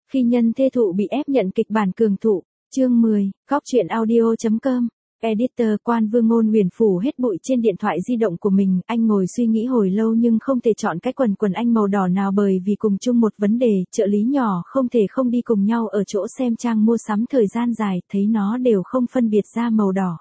Khi nhân thê thụ bị ép nhận kịch bản cường thụ, chương 10, góc truyện audio.com. Editor Quan Vương Ngôn Huyền phủ hết bụi trên điện thoại di động của mình, anh ngồi suy nghĩ hồi lâu nhưng không thể chọn cái quần anh màu đỏ nào bởi vì cùng chung một vấn đề, trợ lý nhỏ không thể không đi cùng nhau ở chỗ xem trang mua sắm thời gian dài, thấy nó đều không phân biệt ra màu đỏ.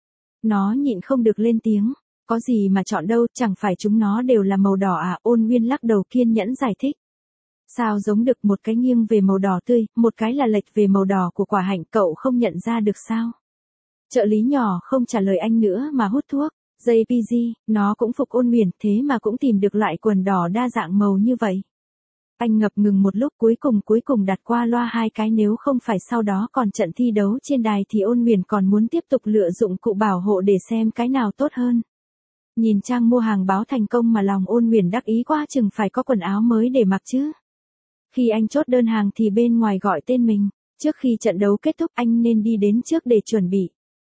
Nó nhịn không được lên tiếng, có gì mà chọn đâu, chẳng phải chúng nó đều là màu đỏ à? Ôn Nguyên lắc đầu kiên nhẫn giải thích. Sao giống được, một cái nghiêng về màu đỏ tươi, một cái là lệch về màu đỏ của quả hạnh, cậu không nhận ra được sao? Trợ lý nhỏ không trả lời anh nữa mà hút thuốc. JPG, nó cũng phục Ôn Huyền, thế mà cũng tìm được loại quần đỏ đa dạng màu như vậy. Anh ngập ngừng một lúc, cuối cùng đặt qua loa hai cái, nếu không phải sau đó còn trận thi đấu trên đài thì Ôn Huyền còn muốn tiếp tục lựa dụng cụ bảo hộ để xem cái nào tốt hơn. Nhìn trang mua hàng báo thành công mà lòng Ôn Huyền đắc ý quá chừng phải có quần áo mới để mặc chứ. Khi anh chốt đơn hàng thì bên ngoài gọi tên mình, trước khi trận đấu kết thúc anh nên đi đến trước để chuẩn bị.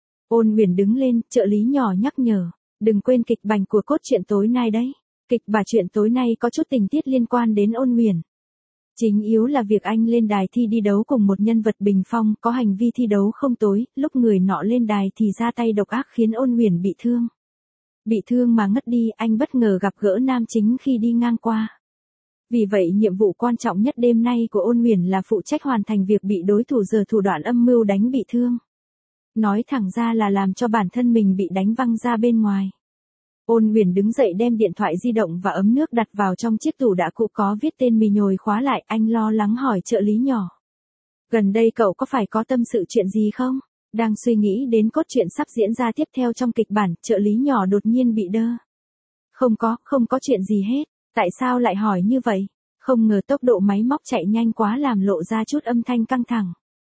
Ôn Huyền đứng lên, trợ lý nhỏ nhắc nhở, đừng quên kịch bản của cốt truyện tối nay đấy. Kịch bản chuyện tối nay có chút tình tiết liên quan đến Ôn Huyền. Chính yếu là việc anh lên đài thi đi đấu cùng một nhân vật bình phong, có hành vi thi đấu không tối, lúc người nọ lên đài thì ra tay độc ác khiến Ôn Huyền bị thương. Bị thương mà ngất đi, anh bất ngờ gặp gỡ nam chính khi đi ngang qua. Vì vậy nhiệm vụ quan trọng nhất đêm nay của Ôn Huyền là phụ trách hoàn thành việc bị đối thủ giở thủ đoạn âm mưu đánh bị thương. Nói thẳng ra là làm cho bản thân mình bị đánh văng ra bên ngoài. Ôn Huyền đứng dậy đem điện thoại di động và ấm nước đặt vào trong chiếc tủ đã cũ có viết tên mình nhồi khóa lại, anh lo lắng hỏi trợ lý nhỏ. Gần đây cậu có phải có tâm sự chuyện gì không? Đang suy nghĩ đến cốt truyện sắp diễn ra tiếp theo trong kịch bản, trợ lý nhỏ đột nhiên bị đơ. Không có chuyện gì hết, tại sao lại hỏi như vậy? Không ngờ tốc độ máy móc chạy nhanh quá làm lộ ra chút âm thanh căng thẳng.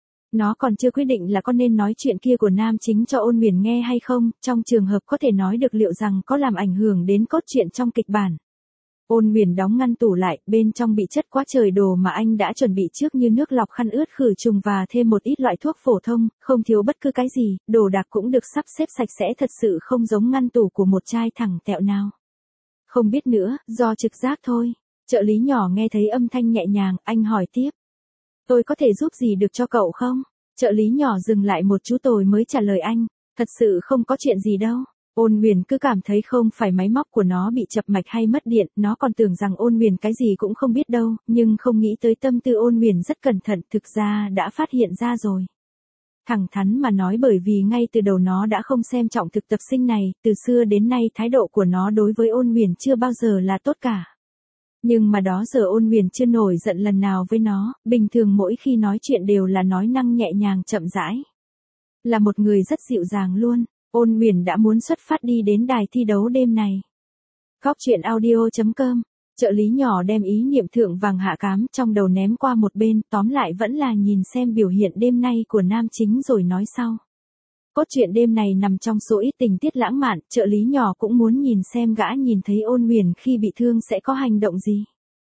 Nó còn chưa quyết định là có nên nói chuyện kia của nam chính cho Ôn Huyền nghe hay không, trong trường hợp có thể nói được liệu rằng có làm ảnh hưởng đến cốt truyện trong kịch bản. Ôn Huyền đóng ngăn tủ lại, bên trong bị chất quá trời đồ mà anh đã chuẩn bị trước như nước lọc, khăn ướt, khử trùng và thêm một ít loại thuốc phổ thông, không thiếu bất cứ cái gì, đồ đạc cũng được sắp xếp sạch sẽ, thật sự không giống ngăn tủ của một trai thẳng tẹo nào. Không biết nữa, do trực giác thôi. Trợ lý nhỏ nghe thấy âm thanh nhẹ nhàng, anh hỏi tiếp. Tôi có thể giúp gì được cho cậu không? Trợ lý nhỏ dừng lại một chút rồi mới trả lời anh. Thật sự không có chuyện gì đâu. Ôn Huyền cứ cảm thấy không phải máy móc của nó bị chập mạch hay mất điện, nó còn tưởng rằng Ôn Huyền cái gì cũng không biết đâu, nhưng không nghĩ tới tâm tư Ôn Huyền rất cẩn thận, thực ra đã phát hiện ra rồi. Thẳng thắn mà nói, bởi vì ngay từ đầu nó đã không xem trọng thực tập sinh này, từ xưa đến nay thái độ của nó đối với Ôn Huyền chưa bao giờ là tốt cả. Nhưng mà đó giờ Ôn Huyền chưa nổi giận lần nào với nó, bình thường mỗi khi nói chuyện đều là nói năng nhẹ nhàng chậm rãi. Là một người rất dịu dàng luôn. Ôn Huyền đã muốn xuất phát đi đến đài thi đấu đêm này. Góc truyện audio.com. Trợ lý nhỏ đem ý niệm thượng vàng hạ cám trong đầu ném qua một bên, tóm lại vẫn là nhìn xem biểu hiện đêm nay của nam chính rồi nói sau. Cốt truyện đêm này nằm trong số ít tình tiết lãng mạn, trợ lý nhỏ cũng muốn nhìn xem gã nhìn thấy Ôn Huyền khi bị thương sẽ có hành động gì.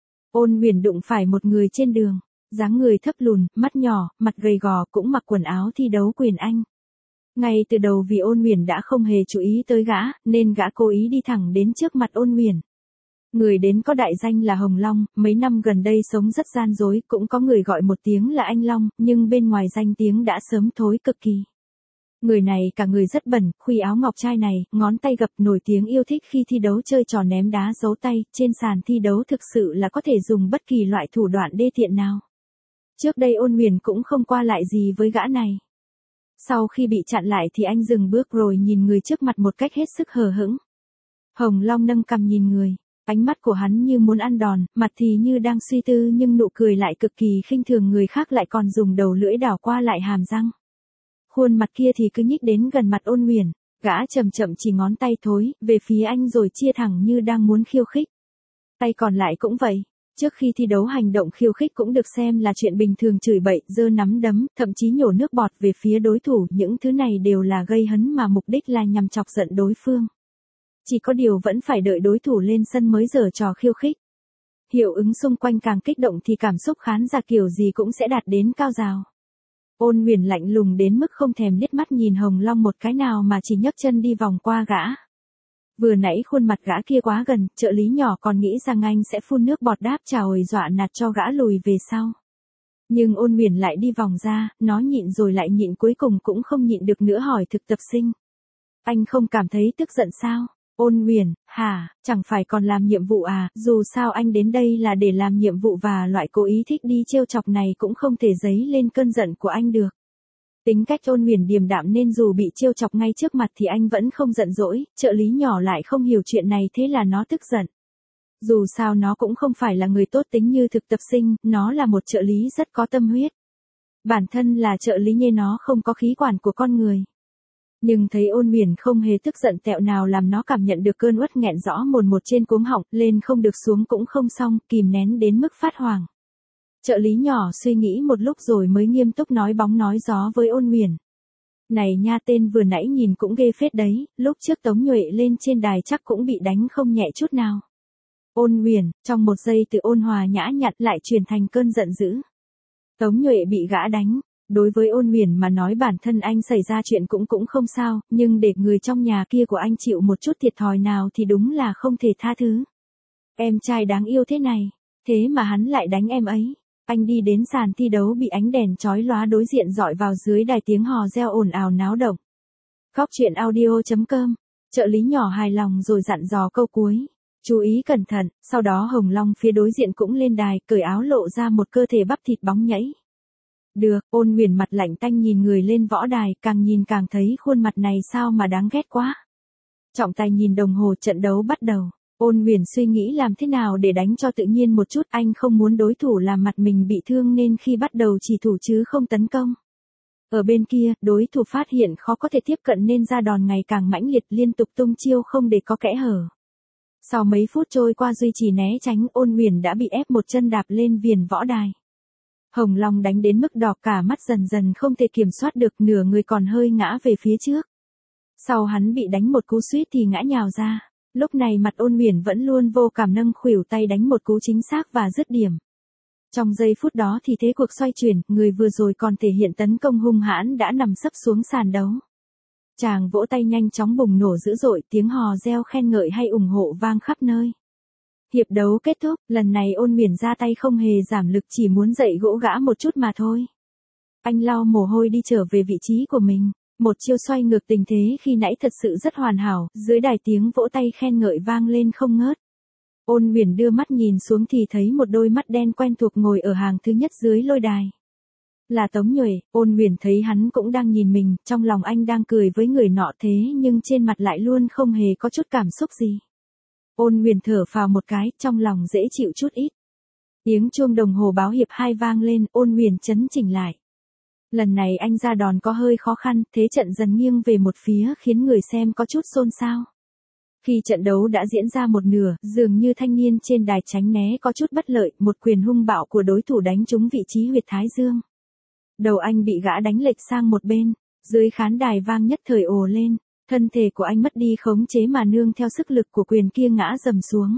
Ôn Huyền đụng phải một người trên đường, dáng người thấp lùn, mắt nhỏ, mặt gầy gò, cũng mặc quần áo thi đấu quyền Anh. Ngay từ đầu vì Ôn Huyền đã không hề chú ý tới gã, nên gã cố ý đi thẳng đến trước mặt Ôn Huyền. Người đến có đại danh là Hồng Long, mấy năm gần đây sống rất gian dối, cũng có người gọi một tiếng là anh Long, nhưng bên ngoài danh tiếng đã sớm thối cực kỳ. Người này cả người rất bẩn, khuy áo ngọc trai này, ngón tay gập, nổi tiếng yêu thích khi thi đấu chơi trò ném đá giấu tay, trên sàn thi đấu thực sự là có thể dùng bất kỳ loại thủ đoạn đê tiện nào. Trước đây Ôn Huyền cũng không qua lại gì với gã này. Sau khi bị chặn lại thì anh dừng bước rồi nhìn người trước mặt một cách hết sức hờ hững. Hồng Long nâng cằm nhìn người, ánh mắt của hắn như muốn ăn đòn, mặt thì như đang suy tư nhưng nụ cười lại cực kỳ khinh thường người khác, lại còn dùng đầu lưỡi đảo qua lại hàm răng. Khuôn mặt kia thì cứ nhích đến gần mặt Ôn Huyền, gã chậm chậm chỉ ngón tay thối về phía anh rồi chia thẳng như đang muốn khiêu khích. Tay còn lại cũng vậy. Trước khi thi đấu hành động khiêu khích cũng được xem là chuyện bình thường, chửi bậy, giơ nắm đấm, thậm chí nhổ nước bọt về phía đối thủ, những thứ này đều là gây hấn mà mục đích là nhằm chọc giận đối phương. Chỉ có điều vẫn phải đợi đối thủ lên sân mới giở trò khiêu khích. Hiệu ứng xung quanh càng kích động thì cảm xúc khán giả kiểu gì cũng sẽ đạt đến cao rào. Ôn Huyền lạnh lùng đến mức không thèm liếc mắt nhìn Hồng Long một cái nào mà chỉ nhấc chân đi vòng qua gã. Vừa nãy khuôn mặt gã kia quá gần, trợ lý nhỏ còn nghĩ rằng anh sẽ phun nước bọt đáp trả, dọa nạt cho gã lùi về sau. Nhưng Ôn Huyền lại đi vòng ra, nó nhịn rồi lại nhịn cuối cùng cũng không nhịn được nữa hỏi thực tập sinh. Anh không cảm thấy tức giận sao? Ôn Huyền, hả, chẳng phải còn làm nhiệm vụ à, dù sao anh đến đây là để làm nhiệm vụ và loại cố ý thích đi trêu chọc này cũng không thể dấy lên cơn giận của anh được. Tính cách Ôn Huyền điềm đạm nên dù bị trêu chọc ngay trước mặt thì anh vẫn không giận dỗi, trợ lý nhỏ lại không hiểu chuyện này thế là nó tức giận. Dù sao nó cũng không phải là người tốt tính như thực tập sinh, nó là một trợ lý rất có tâm huyết. Bản thân là trợ lý như nó không có khí quản của con người. Nhưng thấy Ôn Huyền không hề tức giận tẹo nào làm nó cảm nhận được cơn uất nghẹn rõ mồn một trên cuống họng, lên không được xuống cũng không xong, kìm nén đến mức phát hoảng. Trợ lý nhỏ suy nghĩ một lúc rồi mới nghiêm túc nói bóng nói gió với Ôn Huyền. Này nha, tên vừa nãy nhìn cũng ghê phết đấy, lúc trước Tống Nhuệ lên trên đài chắc cũng bị đánh không nhẹ chút nào. Ôn Huyền, trong một giây từ ôn hòa nhã nhặn lại chuyển thành cơn giận dữ. Tống Nhuệ bị gã đánh. Đối với Ôn Huyền mà nói bản thân anh xảy ra chuyện cũng không sao, nhưng để người trong nhà kia của anh chịu một chút thiệt thòi nào thì đúng là không thể tha thứ. Em trai đáng yêu thế này, thế mà hắn lại đánh em ấy. Anh đi đến sàn thi đấu bị ánh đèn chói lóa đối diện dọi vào dưới đài tiếng hò reo ồn ào náo động. Góc truyện audio.com, trợ lý nhỏ hài lòng rồi dặn dò câu cuối. Chú ý cẩn thận, sau đó Hồng Long phía đối diện cũng lên đài, cởi áo lộ ra một cơ thể bắp thịt bóng nhảy. Được, Ôn Huyền mặt lạnh tanh nhìn người lên võ đài, càng nhìn càng thấy khuôn mặt này sao mà đáng ghét quá. Trọng tài nhìn đồng hồ, trận đấu bắt đầu. Ôn Huyền suy nghĩ làm thế nào để đánh cho tự nhiên một chút, anh không muốn đối thủ làm mặt mình bị thương nên khi bắt đầu chỉ thủ chứ không tấn công. Ở bên kia, đối thủ phát hiện khó có thể tiếp cận nên ra đòn ngày càng mãnh liệt, liên tục tung chiêu không để có kẽ hở. Sau mấy phút trôi qua duy trì né tránh, Ôn Huyền đã bị ép một chân đạp lên viền võ đài. Hồng Long đánh đến mức đỏ cả mắt, dần dần không thể kiểm soát được, nửa người còn hơi ngã về phía trước. Sau hắn bị đánh một cú suýt thì ngã nhào ra. Lúc này mặt Ôn Huyền vẫn luôn vô cảm, nâng khuỷu tay đánh một cú chính xác và dứt điểm. Trong giây phút đó thì thế cuộc xoay chuyển, người vừa rồi còn thể hiện tấn công hung hãn đã nằm sấp xuống sàn đấu. Chàng vỗ tay nhanh chóng bùng nổ dữ dội, tiếng hò reo khen ngợi hay ủng hộ vang khắp nơi. Hiệp đấu kết thúc, lần này Ôn Huyền ra tay không hề giảm lực, chỉ muốn dạy gỗ gã một chút mà thôi. Anh lau mồ hôi đi trở về vị trí của mình. Một chiêu xoay ngược tình thế khi nãy thật sự rất hoàn hảo, dưới đài tiếng vỗ tay khen ngợi vang lên không ngớt. Ôn Huyền đưa mắt nhìn xuống thì thấy một đôi mắt đen quen thuộc ngồi ở hàng thứ nhất dưới lôi đài. Là Tống Nhuệ. Ôn Huyền thấy hắn cũng đang nhìn mình, trong lòng anh đang cười với người nọ thế nhưng trên mặt lại luôn không hề có chút cảm xúc gì. Ôn Huyền thở phào một cái, trong lòng dễ chịu chút ít. Tiếng chuông đồng hồ báo hiệp 2 vang lên, Ôn Huyền chấn chỉnh lại. Lần này anh ra đòn có hơi khó khăn, thế trận dần nghiêng về một phía khiến người xem có chút xôn xao. Khi trận đấu đã diễn ra một nửa, dường như thanh niên trên đài tránh né có chút bất lợi, một quyền hung bạo của đối thủ đánh trúng vị trí huyệt thái dương. Đầu anh bị gã đánh lệch sang một bên, dưới khán đài vang nhất thời ồ lên, thân thể của anh mất đi khống chế mà nương theo sức lực của quyền kia ngã rầm xuống.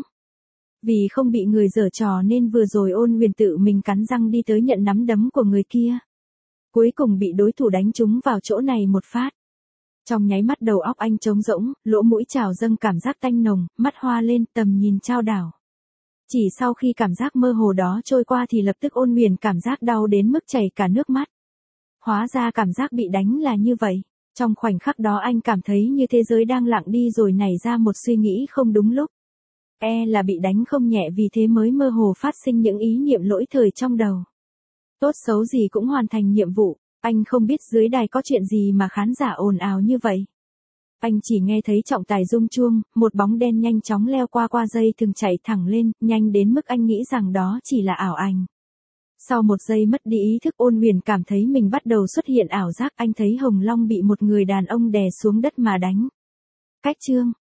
Vì không bị người giở trò nên vừa rồi Ôn Huyền tự mình cắn răng đi tới nhận nắm đấm của người kia. Cuối cùng bị đối thủ đánh trúng vào chỗ này một phát. Trong nháy mắt đầu óc anh trống rỗng, lỗ mũi trào dâng cảm giác tanh nồng, mắt hoa lên, tầm nhìn chao đảo. Chỉ sau khi cảm giác mơ hồ đó trôi qua thì lập tức Ôn Huyền cảm giác đau đến mức chảy cả nước mắt. Hóa ra cảm giác bị đánh là như vậy. Trong khoảnh khắc đó anh cảm thấy như thế giới đang lặng đi rồi nảy ra một suy nghĩ không đúng lúc. Là bị đánh không nhẹ vì thế mới mơ hồ phát sinh những ý niệm lỗi thời trong đầu. Tốt xấu gì cũng hoàn thành nhiệm vụ, anh không biết dưới đài có chuyện gì mà khán giả ồn ào như vậy. Anh chỉ nghe thấy trọng tài rung chuông, một bóng đen nhanh chóng leo qua dây thừng chạy thẳng lên, nhanh đến mức anh nghĩ rằng đó chỉ là ảo ảnh. Sau một giây mất đi ý thức, Ôn Huyền cảm thấy mình bắt đầu xuất hiện ảo giác, anh thấy Hồng Long bị một người đàn ông đè xuống đất mà đánh. Cách chương